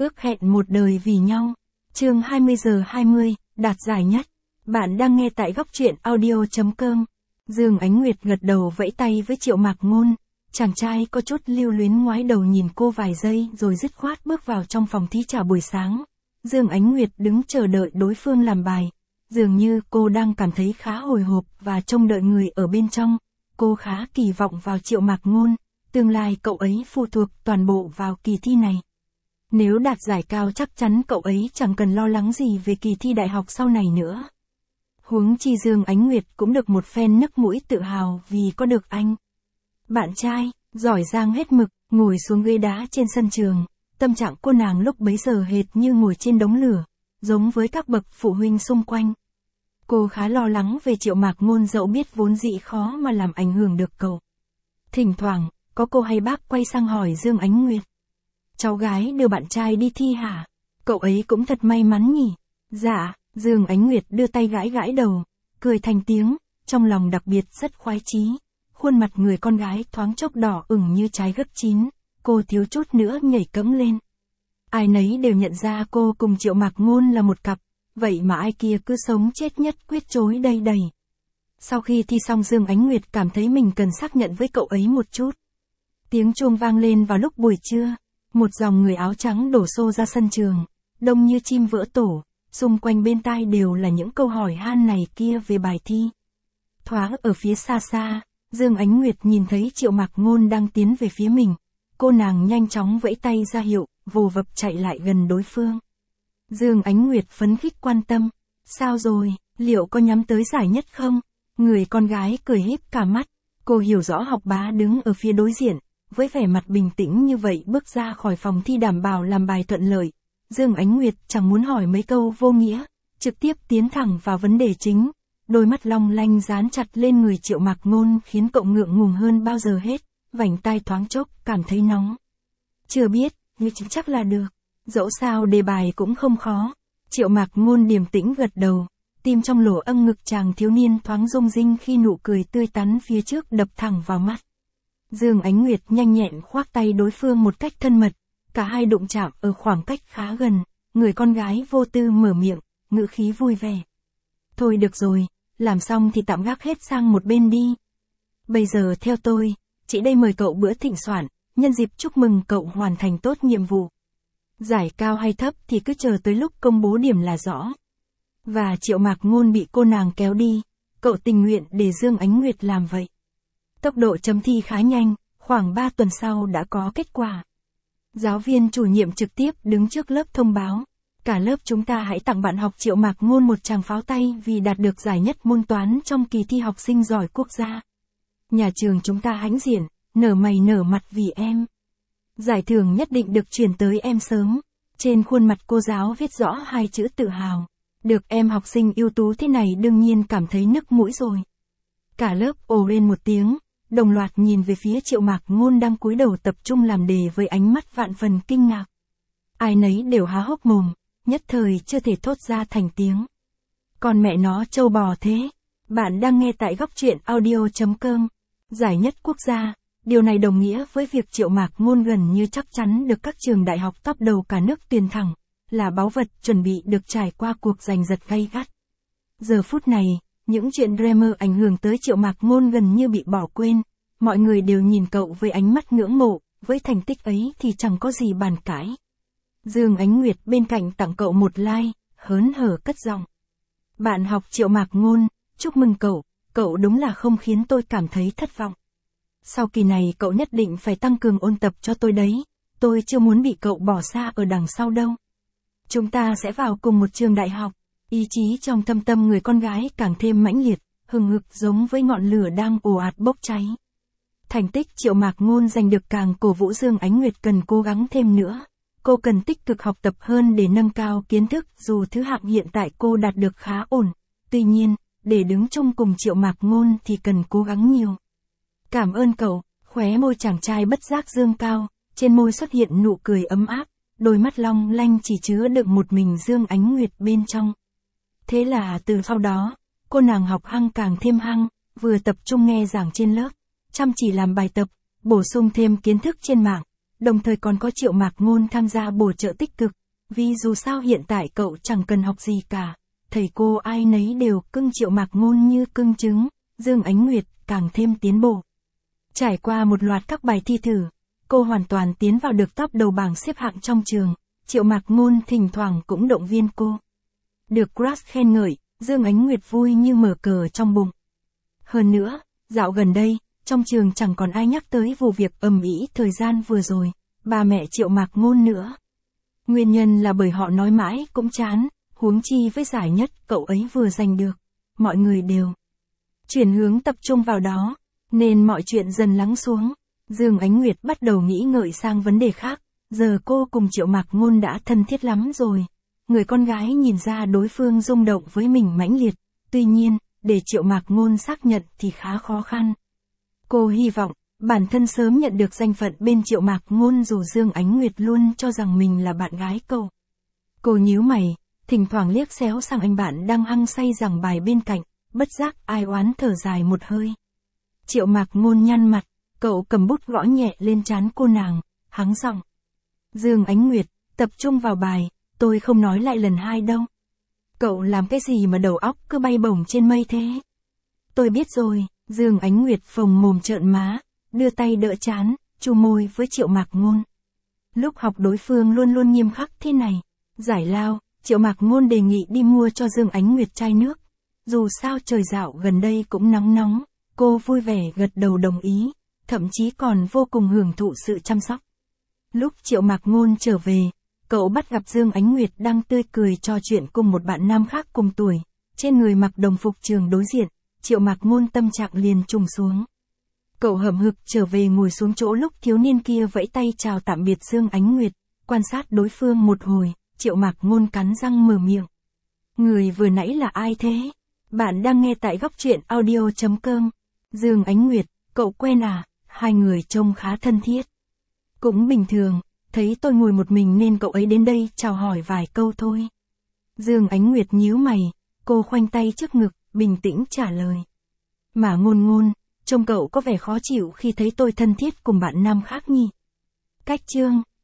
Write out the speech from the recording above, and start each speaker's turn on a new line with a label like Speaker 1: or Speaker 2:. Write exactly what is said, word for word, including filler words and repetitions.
Speaker 1: Ước hẹn một đời vì nhau. Chương hai mươi giờ hai mươi, đạt giải nhất. Bạn đang nghe tại góc truyện audio chấm com. Dương Ánh Nguyệt gật đầu vẫy tay với Triệu Mạc Ngôn. Chàng trai có chút lưu luyến ngoái đầu nhìn cô vài giây rồi dứt khoát bước vào trong phòng thí trà buổi sáng. Dương Ánh Nguyệt đứng chờ đợi đối phương làm bài. Dường như cô đang cảm thấy khá hồi hộp và trông đợi người ở bên trong. Cô khá kỳ vọng vào Triệu Mạc Ngôn. Tương lai cậu ấy phụ thuộc toàn bộ vào kỳ thi này. Nếu đạt giải cao chắc chắn cậu ấy chẳng cần lo lắng gì về kỳ thi đại học sau này nữa. Huống chi Dương Ánh Nguyệt cũng được một phen nức mũi tự hào vì có được anh. Bạn trai, giỏi giang hết mực, ngồi xuống ghế đá trên sân trường. Tâm trạng cô nàng lúc bấy giờ hệt như ngồi trên đống lửa, giống với các bậc phụ huynh xung quanh. Cô khá lo lắng về Triệu Mạc Ngôn dẫu biết vốn dĩ khó mà làm ảnh hưởng được cậu. Thỉnh thoảng, có cô hay bác quay sang hỏi Dương Ánh Nguyệt. Cháu gái đưa bạn trai đi thi hả? Cậu ấy cũng thật may mắn nhỉ? Dạ, Dương Ánh Nguyệt đưa tay gãi gãi đầu, cười thành tiếng, trong lòng đặc biệt rất khoái chí. Khuôn mặt người con gái thoáng chốc đỏ ửng như trái gấc chín, cô thiếu chút nữa nhảy cẫng lên. Ai nấy đều nhận ra cô cùng Triệu Mạc Ngôn là một cặp, vậy mà ai kia cứ sống chết nhất quyết chối đây đầy. Sau khi thi xong Dương Ánh Nguyệt cảm thấy mình cần xác nhận với cậu ấy một chút. Tiếng chuông vang lên vào lúc buổi trưa. Một dòng người áo trắng đổ xô ra sân trường, đông như chim vỡ tổ, xung quanh bên tai đều là những câu hỏi han này kia về bài thi. Thoáng ở phía xa xa, Dương Ánh Nguyệt nhìn thấy Triệu Mạc Ngôn đang tiến về phía mình. Cô nàng nhanh chóng vẫy tay ra hiệu, vồ vập chạy lại gần đối phương. Dương Ánh Nguyệt phấn khích quan tâm. Sao rồi, liệu có nhắm tới giải nhất không? Người con gái cười híp cả mắt. Cô hiểu rõ học bá đứng ở phía đối diện. Với vẻ mặt bình tĩnh như vậy bước ra khỏi phòng thi đảm bảo làm bài thuận lợi. Dương Ánh Nguyệt chẳng muốn hỏi mấy câu vô nghĩa, trực tiếp tiến thẳng vào vấn đề chính. Đôi mắt long lanh dán chặt lên người Triệu Mạc Ngôn khiến cậu ngượng ngùng hơn bao giờ hết, vành tai thoáng chốc cảm thấy nóng. Chưa biết, nhưng chắc là được. Dẫu sao đề bài cũng không khó. Triệu Mạc Ngôn điềm tĩnh gật đầu, tim trong lỗ âm ngực chàng thiếu niên thoáng rung rinh khi nụ cười tươi tắn phía trước đập thẳng vào mắt. Dương Ánh Nguyệt nhanh nhẹn khoác tay đối phương một cách thân mật, cả hai đụng chạm ở khoảng cách khá gần, người con gái vô tư mở miệng, ngữ khí vui vẻ. Thôi được rồi, làm xong thì tạm gác hết sang một bên đi. Bây giờ theo tôi, chị đây mời cậu bữa thịnh soạn, nhân dịp chúc mừng cậu hoàn thành tốt nhiệm vụ. Giải cao hay thấp thì cứ chờ tới lúc công bố điểm là rõ. Và Triệu Mạc Ngôn bị cô nàng kéo đi, cậu tình nguyện để Dương Ánh Nguyệt làm vậy. Tốc độ chấm thi khá nhanh, khoảng ba tuần sau đã có kết quả. Giáo viên chủ nhiệm trực tiếp đứng trước lớp thông báo. Cả lớp chúng ta hãy tặng bạn học Triệu Mạc Ngôn một tràng pháo tay vì đạt được giải nhất môn toán trong kỳ thi học sinh giỏi quốc gia. Nhà trường chúng ta hãnh diện, nở mày nở mặt vì em. Giải thưởng nhất định được chuyển tới em sớm. Trên khuôn mặt cô giáo viết rõ hai chữ tự hào. Được em học sinh ưu tú thế này đương nhiên cảm thấy nức mũi rồi. Cả lớp ồ lên một tiếng. Đồng loạt nhìn về phía Triệu Mạc Ngôn đang cúi đầu tập trung làm đề với ánh mắt vạn phần kinh ngạc. Ai nấy đều há hốc mồm, nhất thời chưa thể thốt ra thành tiếng. Còn mẹ nó trâu bò thế. Bạn đang nghe tại góc truyện audio chấm com. Giải nhất quốc gia, điều này đồng nghĩa với việc Triệu Mạc Ngôn gần như chắc chắn được các trường đại học top đầu cả nước tuyển thẳng, là báu vật chuẩn bị được trải qua cuộc giành giật gay gắt. Giờ phút này, những chuyện drama ảnh hưởng tới Triệu Mạc Ngôn gần như bị bỏ quên, mọi người đều nhìn cậu với ánh mắt ngưỡng mộ, với thành tích ấy thì chẳng có gì bàn cãi. Dương Ánh Nguyệt bên cạnh tặng cậu một like, hớn hở cất giọng. Bạn học Triệu Mạc Ngôn, chúc mừng cậu, cậu đúng là không khiến tôi cảm thấy thất vọng. Sau kỳ này cậu nhất định phải tăng cường ôn tập cho tôi đấy, tôi chưa muốn bị cậu bỏ xa ở đằng sau đâu. Chúng ta sẽ vào cùng một trường đại học. Ý chí trong thâm tâm người con gái càng thêm mãnh liệt, hừng hực giống với ngọn lửa đang ồ ạt bốc cháy. Thành tích Triệu Mạc Ngôn giành được càng cổ vũ Dương Ánh Nguyệt cần cố gắng thêm nữa. Cô cần tích cực học tập hơn để nâng cao kiến thức dù thứ hạng hiện tại cô đạt được khá ổn. Tuy nhiên, để đứng chung cùng Triệu Mạc Ngôn thì cần cố gắng nhiều. Cảm ơn cậu, khóe môi chàng trai bất giác dương cao, trên môi xuất hiện nụ cười ấm áp, đôi mắt long lanh chỉ chứa đựng một mình Dương Ánh Nguyệt bên trong. Thế là từ sau đó, cô nàng học hăng càng thêm hăng, vừa tập trung nghe giảng trên lớp, chăm chỉ làm bài tập, bổ sung thêm kiến thức trên mạng, đồng thời còn có Triệu Mạc Ngôn tham gia bổ trợ tích cực, vì dù sao hiện tại cậu chẳng cần học gì cả, thầy cô ai nấy đều cưng Triệu Mạc Ngôn như cưng trứng, Dương Ánh Nguyệt càng thêm tiến bộ. Trải qua một loạt các bài thi thử, cô hoàn toàn tiến vào được top đầu bảng xếp hạng trong trường, Triệu Mạc Ngôn thỉnh thoảng cũng động viên cô. Được crush khen ngợi, Dương Ánh Nguyệt vui như mở cờ trong bụng. Hơn nữa, dạo gần đây, trong trường chẳng còn ai nhắc tới vụ việc ầm ĩ thời gian vừa rồi, bà mẹ Triệu Mạc Ngôn nữa. Nguyên nhân là bởi họ nói mãi cũng chán, huống chi với giải nhất cậu ấy vừa giành được, mọi người đều chuyển hướng tập trung vào đó, nên mọi chuyện dần lắng xuống. Dương Ánh Nguyệt bắt đầu nghĩ ngợi sang vấn đề khác, giờ cô cùng Triệu Mạc Ngôn đã thân thiết lắm rồi. Người con gái nhìn ra đối phương rung động với mình mãnh liệt, tuy nhiên, để Triệu Mạc Ngôn xác nhận thì khá khó khăn. Cô hy vọng, bản thân sớm nhận được danh phận bên Triệu Mạc Ngôn dù Dương Ánh Nguyệt luôn cho rằng mình là bạn gái cậu. Cô nhíu mày, thỉnh thoảng liếc xéo sang anh bạn đang hăng say giảng bài bên cạnh, bất giác ai oán thở dài một hơi. Triệu Mạc Ngôn nhăn mặt, cậu cầm bút gõ nhẹ lên trán cô nàng, hắng giọng. Dương Ánh Nguyệt, tập trung vào bài, tôi không nói lại lần hai đâu. Cậu làm cái gì mà đầu óc cứ bay bổng trên mây thế? Tôi biết rồi, Dương Ánh Nguyệt phồng mồm trợn má, đưa tay đỡ trán, chu môi với Triệu Mạc Ngôn. Lúc học đối phương luôn luôn nghiêm khắc thế này. Giải lao, Triệu Mạc Ngôn đề nghị đi mua cho Dương Ánh Nguyệt chai nước. Dù sao trời dạo gần đây cũng nóng nóng, cô vui vẻ gật đầu đồng ý, thậm chí còn vô cùng hưởng thụ sự chăm sóc. Lúc Triệu Mạc Ngôn trở về, cậu bắt gặp Dương Ánh Nguyệt đang tươi cười trò chuyện cùng một bạn nam khác cùng tuổi, trên người mặc đồng phục trường đối diện, Triệu Mạc Ngôn tâm trạng liền trùng xuống. Cậu hậm hực trở về ngồi xuống chỗ lúc thiếu niên kia vẫy tay chào tạm biệt Dương Ánh Nguyệt, quan sát đối phương một hồi, Triệu Mạc Ngôn cắn răng mở miệng. Người vừa nãy là ai thế? Bạn đang nghe tại góc truyện audio chấm com. Dương Ánh Nguyệt, cậu quen à? Hai người trông khá thân thiết. Cũng bình thường, thấy tôi ngồi một mình nên cậu ấy đến đây chào hỏi vài câu thôi. Dương Ánh Nguyệt nhíu mày, cô khoanh tay trước ngực, bình tĩnh trả lời. Mà Ngôn Ngôn, trông cậu có vẻ khó chịu khi thấy tôi thân thiết cùng bạn nam khác nhỉ? Cách chương